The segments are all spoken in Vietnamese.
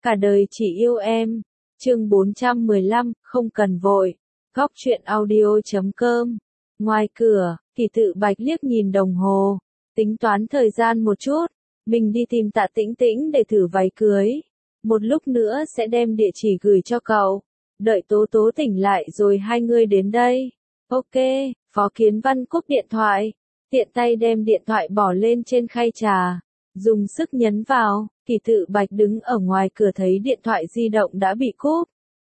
Cả đời chỉ yêu em. Chương 415, không cần vội. Góc truyện audio.com. Ngoài cửa, Kỳ Tự Bạch liếc nhìn đồng hồ, tính toán thời gian một chút, mình đi tìm Tạ Tĩnh Tĩnh để thử váy cưới. Một lúc nữa sẽ đem địa chỉ gửi cho cậu. Đợi Tố Tố tỉnh lại rồi hai người đến đây. Ok, Phó Kiến Văn cúp điện thoại, tiện tay đem điện thoại bỏ lên trên khay trà, dùng sức nhấn vào. Kỳ Tự Bạch đứng ở ngoài cửa thấy điện thoại di động đã bị cúp.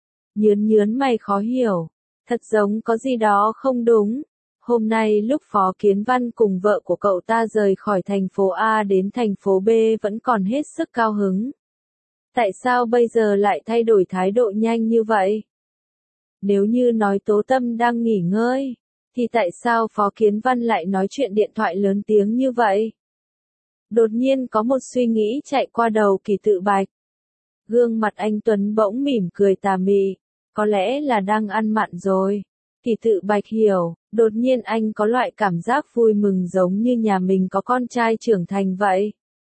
Nhớn mày khó hiểu, thật giống có gì đó không đúng. Hôm nay lúc Phó Kiến Văn cùng vợ của cậu ta rời khỏi thành phố A đến thành phố B vẫn còn hết sức cao hứng. Tại sao bây giờ lại thay đổi thái độ nhanh như vậy? Nếu như nói Tố Tâm đang nghỉ ngơi, thì tại sao Phó Kiến Văn lại nói chuyện điện thoại lớn tiếng như vậy? Đột nhiên có một suy nghĩ chạy qua đầu Kỳ Tự Bạch. Gương mặt anh Tuấn bỗng mỉm cười tà mị, có lẽ là đang ăn mặn rồi. Kỳ Tự Bạch hiểu, đột nhiên anh có loại cảm giác vui mừng giống như nhà mình có con trai trưởng thành vậy.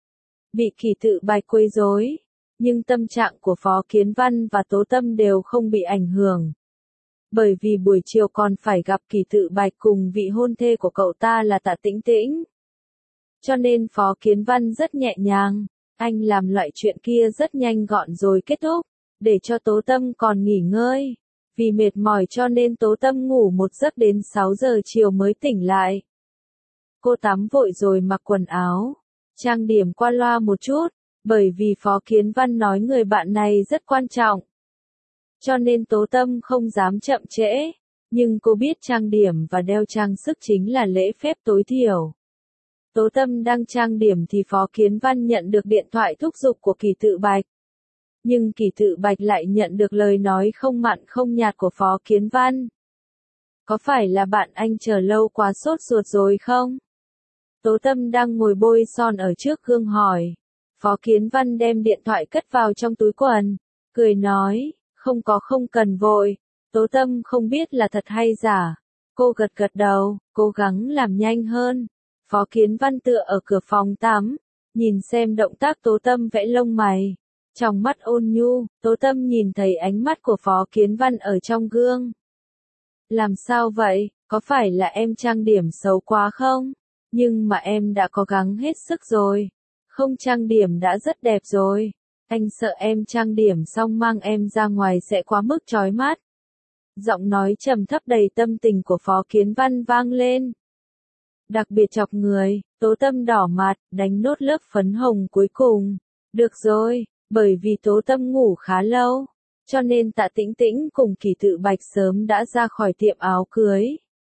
Bị Kỳ Tự Bạch quấy rối, nhưng tâm trạng của Phó Kiến Văn và Tố Tâm đều không bị ảnh hưởng. Bởi vì buổi chiều còn phải gặp Kỳ Tự Bạch cùng vị hôn thê của cậu ta là Tạ Tĩnh Tĩnh. Cho nên Phó Kiến Văn rất nhẹ nhàng, anh làm loại chuyện kia rất nhanh gọn rồi kết thúc, để cho Tố Tâm còn nghỉ ngơi. Vì mệt mỏi cho nên Tố Tâm ngủ một giấc đến 6 giờ chiều mới tỉnh lại. Cô tắm vội rồi mặc quần áo, trang điểm qua loa một chút, bởi vì Phó Kiến Văn nói người bạn này rất quan trọng. Cho nên Tố Tâm không dám chậm trễ, nhưng cô biết trang điểm và đeo trang sức chính là lễ phép tối thiểu. Tố Tâm đang trang điểm thì Phó Kiến Văn nhận được điện thoại thúc giục của Kỳ Tự Bạch. Nhưng Kỳ Tự Bạch lại nhận được lời nói không mặn không nhạt của Phó Kiến Văn. Có phải là bạn anh chờ lâu quá sốt ruột rồi không? Tố Tâm đang ngồi bôi son ở trước gương hỏi. Phó Kiến Văn đem điện thoại cất vào trong túi quần, cười nói, không cần vội. Tố Tâm không biết là thật hay giả. Cô gật gật đầu, cố gắng làm nhanh hơn. Phó Kiến Văn tựa ở cửa phòng tắm, nhìn xem động tác Tố Tâm vẽ lông mày. Trong mắt ôn nhu, Tố Tâm nhìn thấy ánh mắt của Phó Kiến Văn ở trong gương. Làm sao vậy, có phải là em trang điểm xấu quá không? Nhưng mà em đã cố gắng hết sức rồi. Không trang điểm đã rất đẹp rồi. Anh sợ em trang điểm xong mang em ra ngoài sẽ quá mức chói mắt. Giọng nói trầm thấp đầy tâm tình của Phó Kiến Văn vang lên. Đặc biệt chọc người, Tố Tâm đỏ mặt, đánh nốt lớp phấn hồng cuối cùng. Được rồi, bởi vì Tố Tâm ngủ khá lâu, cho nên Tạ Tĩnh Tĩnh cùng Kỳ Tự Bạch sớm đã ra khỏi tiệm áo cưới.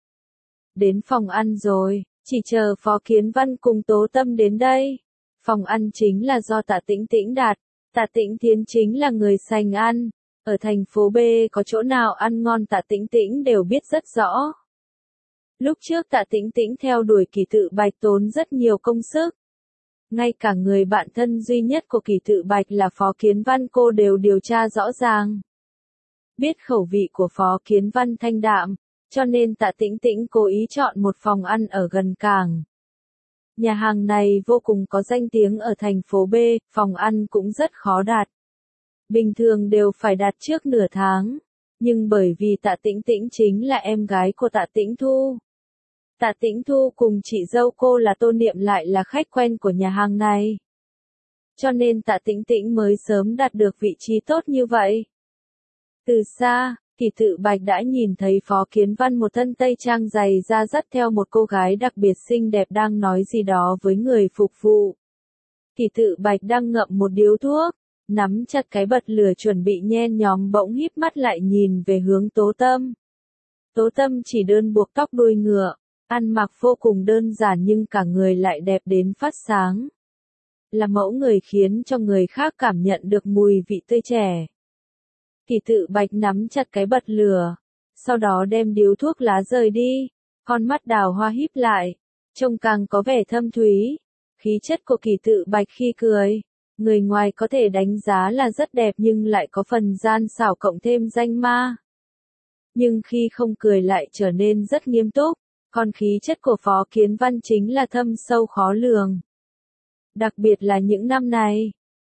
Đến phòng ăn rồi, chỉ chờ Phó Kiến Văn cùng Tố Tâm đến đây. Phòng ăn chính là do Tạ Tĩnh Tĩnh đặt, Tạ Tĩnh Thiến chính là người sành ăn. Ở thành phố B có chỗ nào ăn ngon Tạ Tĩnh Tĩnh đều biết rất rõ. Lúc trước Tạ Tĩnh Tĩnh theo đuổi Kỳ Tự Bạch tốn rất nhiều công sức. Ngay cả người bạn thân duy nhất của Kỳ Tự Bạch là Phó Kiến Văn cô đều điều tra rõ ràng. Biết khẩu vị của Phó Kiến Văn thanh đạm, cho nên Tạ Tĩnh Tĩnh cố ý chọn một phòng ăn ở gần cảng. Nhà hàng này vô cùng có danh tiếng ở thành phố B, phòng ăn cũng rất khó đạt. Bình thường đều phải đặt trước nửa tháng, nhưng bởi vì Tạ Tĩnh Tĩnh chính là em gái của Tạ Tĩnh Thu. Tạ Tĩnh Thu cùng chị dâu cô là Tô Niệm lại là khách quen của nhà hàng này. Cho nên Tạ Tĩnh Tĩnh mới sớm đạt được vị trí tốt như vậy. Từ xa, Kỳ Tự Bạch đã nhìn thấy Phó Kiến Văn một thân tây trang dày da dắt theo một cô gái đặc biệt xinh đẹp đang nói gì đó với người phục vụ. Kỳ Tự Bạch đang ngậm một điếu thuốc, nắm chặt cái bật lửa chuẩn bị nhen nhóm bỗng híp mắt lại nhìn về hướng Tố Tâm. Tố Tâm chỉ đơn buộc tóc đuôi ngựa, ăn mặc vô cùng đơn giản nhưng cả người lại đẹp đến phát sáng. Là mẫu người khiến cho người khác cảm nhận được mùi vị tươi trẻ. Kỳ Tự Bạch nắm chặt cái bật lửa, sau đó đem điếu thuốc lá rời đi, con mắt đào hoa híp lại, trông càng có vẻ thâm thúy. Khí chất của Kỳ Tự Bạch khi cười, người ngoài có thể đánh giá là rất đẹp nhưng lại có phần gian xảo cộng thêm danh ma. Nhưng khi không cười lại trở nên rất nghiêm túc, còn khí chất của Phó Kiến Văn chính là thâm sâu khó lường. Đặc biệt là những năm này,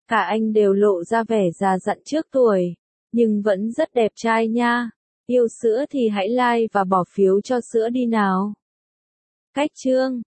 Cả anh đều lộ ra vẻ già dặn trước tuổi, nhưng vẫn rất đẹp trai nha. Yêu sữa thì hãy like và bỏ phiếu cho sữa đi nào. Cách chương